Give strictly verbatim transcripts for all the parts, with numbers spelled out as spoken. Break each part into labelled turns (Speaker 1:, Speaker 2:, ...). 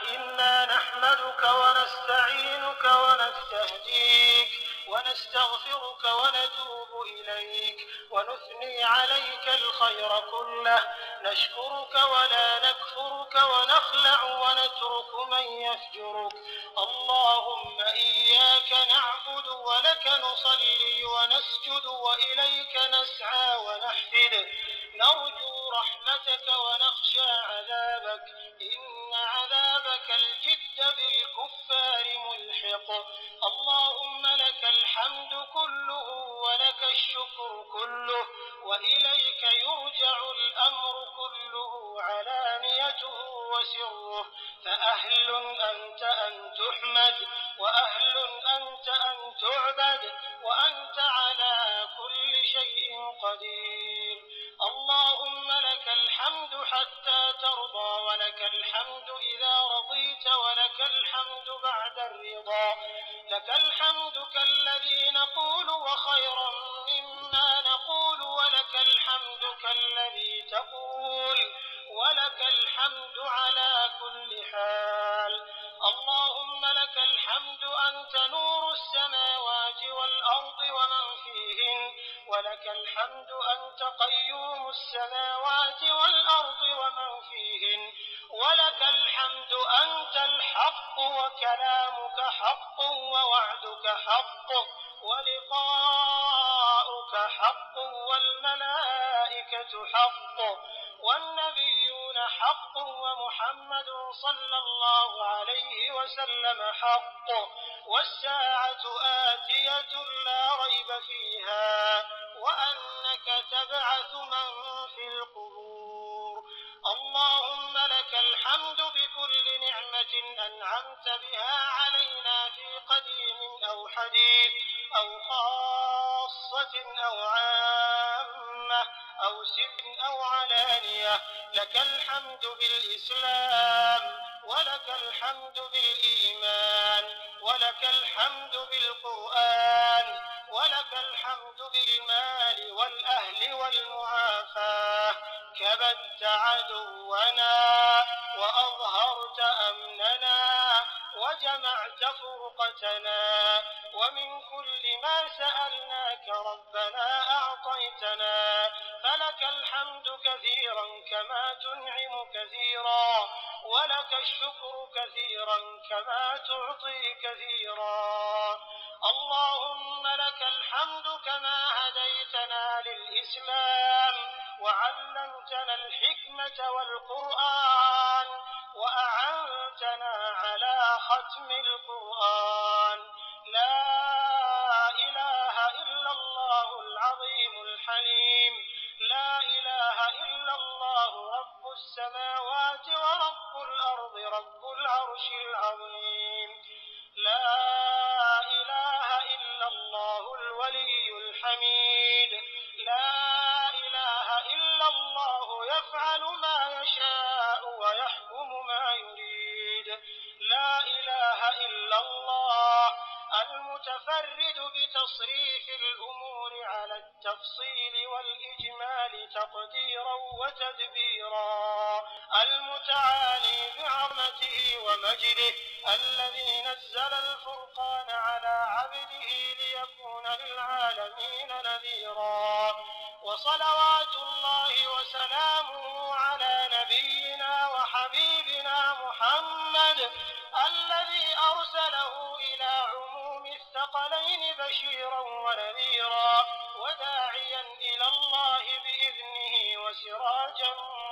Speaker 1: إنا نحمدك ونستعينك ونستهديك ونستغفرك ونتوب إليك ونثني عليك الخير كله، نشكرك ولا نكفرك ونخلع ونترك من يفجرك. اللهم إياك نعبد ولك نصلي ونسجد وإليك نسعى ونحفد، نرجو رحمتك ونخشى عذابك، إن عذابك الجد بالكفار ملحق. اللهم لك الحمد كله ولك الشكر كله، وإليك يرجع الأمر كله علانيته وسره، فأهل أنت أن تحمد وأهل أنت أن تعبد، وأنت على كل شيء قدير. اللهم لك الحمد حتى ترضى، ولك الحمد إذا رضيت، ولك الحمد بعد الرضا. لك الحمد كالذي نقول وخيرا مما نقول، ولك الحمد كالذي تقول، ولك الحمد على كل حال. اللهم لك الحمد أنت نور السماوات والأرض ومن فيهن، ولك الحمد أنت قيوم السماوات والأرض ومن فيهن، ولك الحمد أنت الحق وكلامك حق ووعدك حق ولقاؤك حق والملائكة حق والنبيون حق ومحمد صلى الله عليه وسلم حق، والساعة آتية لا ريب فيها، وأنك تبعث من في القبور. اللهم لك الحمد بكل نعمة أنعمت بها علينا في قديم أو حديث أو خاصة أو عامة أو سر أو علانية. لك الحمد بالإسلام، ولك الحمد بالإيمان، ولك الحمد بالقرآن، ولك الحمد بالمال والأهل والمعافاة. كبدت عدونا وأظهرت أمننا وجمعت فرقتنا، ومن كل ما سألناك ربنا أعطيتنا، فلك الحمد كثيرا كما تنعم كثيرا، ولك الشكر كثيرا كما تعطي كثيرا. اللهم لك الحمد كما هديتنا للإسلام وعلمتنا الحكمة والقرآن وأعنتنا على ختم القرآن. لا إله إلا الله العظيم الحليم، لا إله إلا الله رب السماوات ورب الأرض رب العرش العظيم. لا إله إلا الله الولي الحميد، لا إله إلا الله يفعل ما يشاء ويحكم ما يريد. لا إله إلا الله المتفرد بتصريف الأمور على التفصيل والإجمال تقديرا وتدبيرا، المتعالي بعظمته ومجده، الذي نزل الفرقان على عبده ليكون للعالمين نذيرا. وصلوات الله وسلامه على نبينا وحبيبنا محمد، الذي أرسله إلى عموم الثقلين بشيرا ونذيرا، وداعيا إلى الله بإذنه وسراجا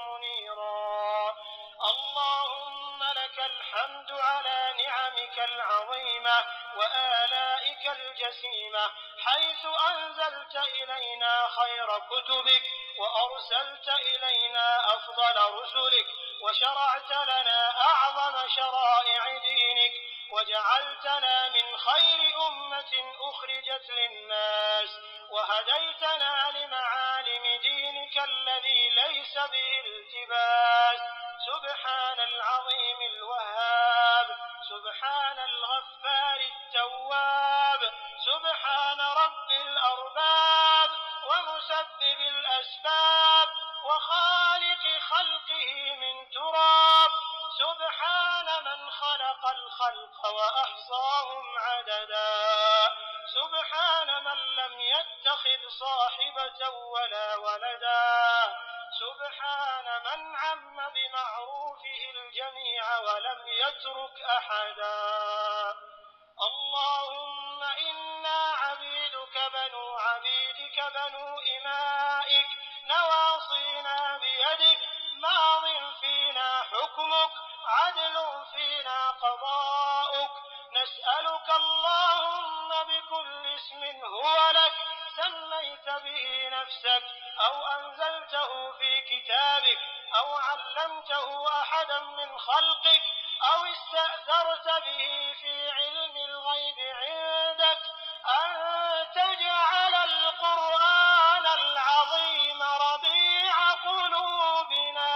Speaker 1: منيرا. اللهم لك الحمد على نعمك العظيمة وآلائك الجسيمة، حيث أنزلت إلينا خير كتبك، وأرسلت إلينا أفضل رسلك، وشرعت لنا أعظم شرائع دينك، وجعلتنا من خير أمة أخرجت للناس، وهديتنا لمعالم دينك الذي ليس به التباس. سبحان العظيم الوهاب، سبحان الغفار التواب، سبحان رب الأرباب ومسبب الأسباب وخالق خلقه من تراب. سبحان سبحان من خلق الخلق وأحصاهم عددا سبحان من لم يتخذ صاحبة ولا ولدا سبحان من عم بمعروفه الجميع ولم يترك أحدا اللهم إنا عبيدك بنو عبيدك بنو إمائك نواصينا بيدك ماض فينا حكمك عدل فينا قضاؤك نسألك اللهم بكل اسم هو لك سميت به نفسك أو أنزلته في كتابك أو علمته أحدا من خلقك أو استأثرت به في علم الغيب عندك أن تجعل القرآن العظيم ربيع قلوبنا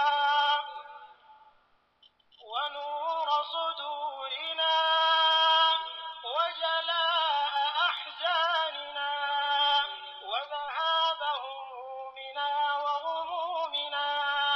Speaker 1: ونور صدورنا وجلاء أحزاننا وذهاب همومنا وغمومنا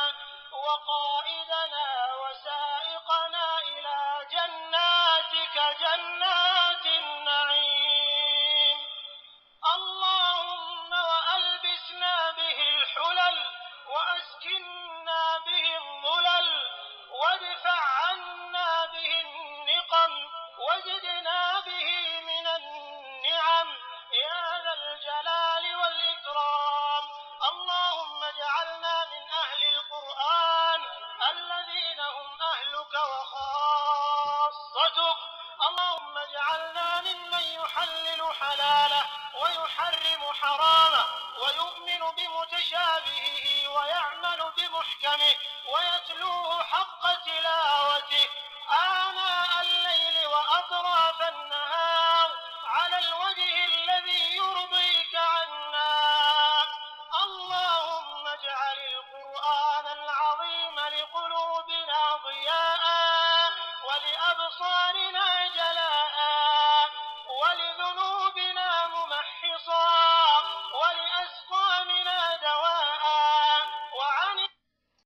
Speaker 1: وقائدنا وسائقنا إلى جناتك جنات النعيم اللهم وألبسنا به الحلل وأسكننا به الظلل وادفع عنا به النقم وزدنا به من النعم يا ذا الجلال والإكرام اللهم اجعلنا من أهل القرآن الذين هم أهلك وخاصتك اللهم اجعلنا ممن يحلل حلاله ويحرم حرامه ويؤمن بمتشابهه ويعمل بمحكمه ويتلوه حق تلاوته آناء الليل وأطراف النهار على الوجه الذي يرضيك عنا اللهم اجعل القرآن العظيم لقلوبنا ضياء ولأبصارنا جلاء ولذنوبنا